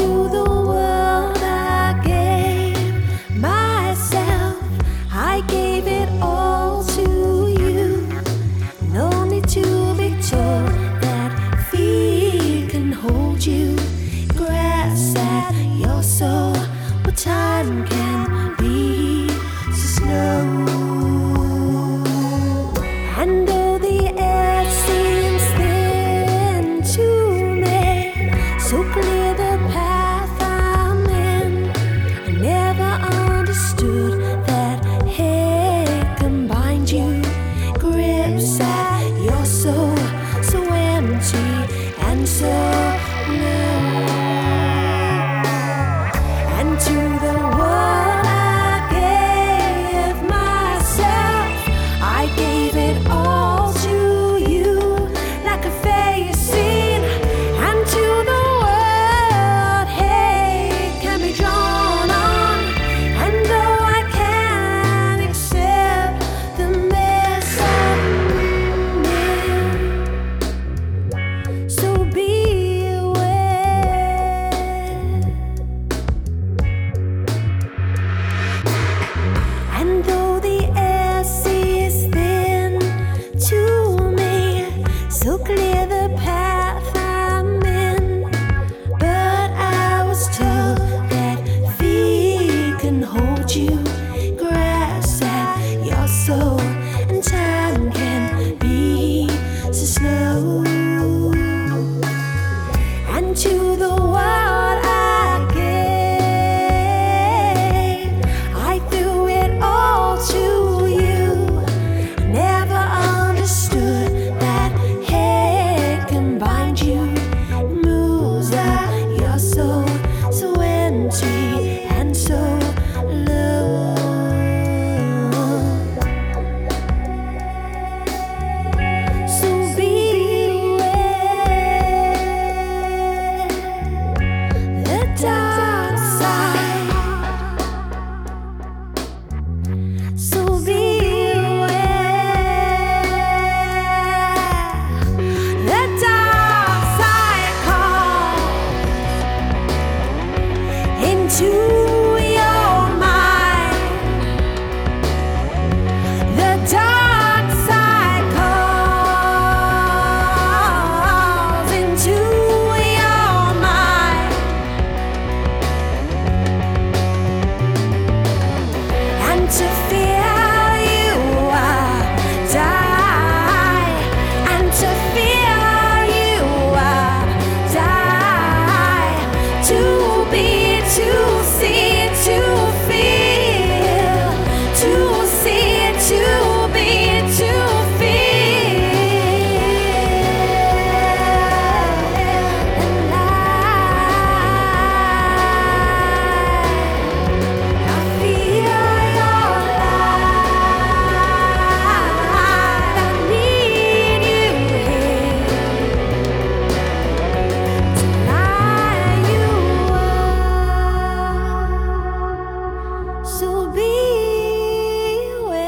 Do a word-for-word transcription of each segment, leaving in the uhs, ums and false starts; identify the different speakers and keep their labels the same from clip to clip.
Speaker 1: to the world I gave myself. I gave it all to you. No need to be told that feet can hold you. Grass at your soul, but time can be so slow. And though the air seems thin to me, so clear the path I'm in, I never understood that hate combined you. Grips at your soul, so empty and so low. And to the world I gave myself, I gave it all to you, like a face scene. And to the world, hate can be drawn on. And though I can't accept the mess of me, so beware. And though the air seems thin to me, so clear the path I'm in, but I was told that feet can hold you. Grass at your soul, and time can be so slow. And to the world I gave, I threw it all to you. Never understood that hate can bind you. It moves at your soul, so empty and so low. So beware the dark side. So beware the dark side calls into your mind. The dark side calls into your mind. And to fear you I die. And to fear you I die. To be, to see, to feel. To see, to be, to feel. And I, I feel your light. I need you here to light you up. So beware.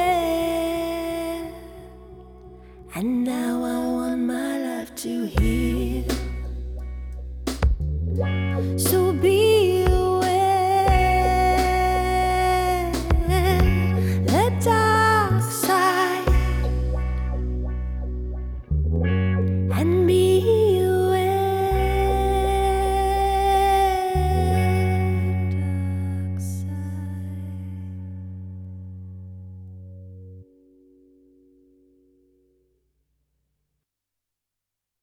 Speaker 1: And now I want my life to heal. So be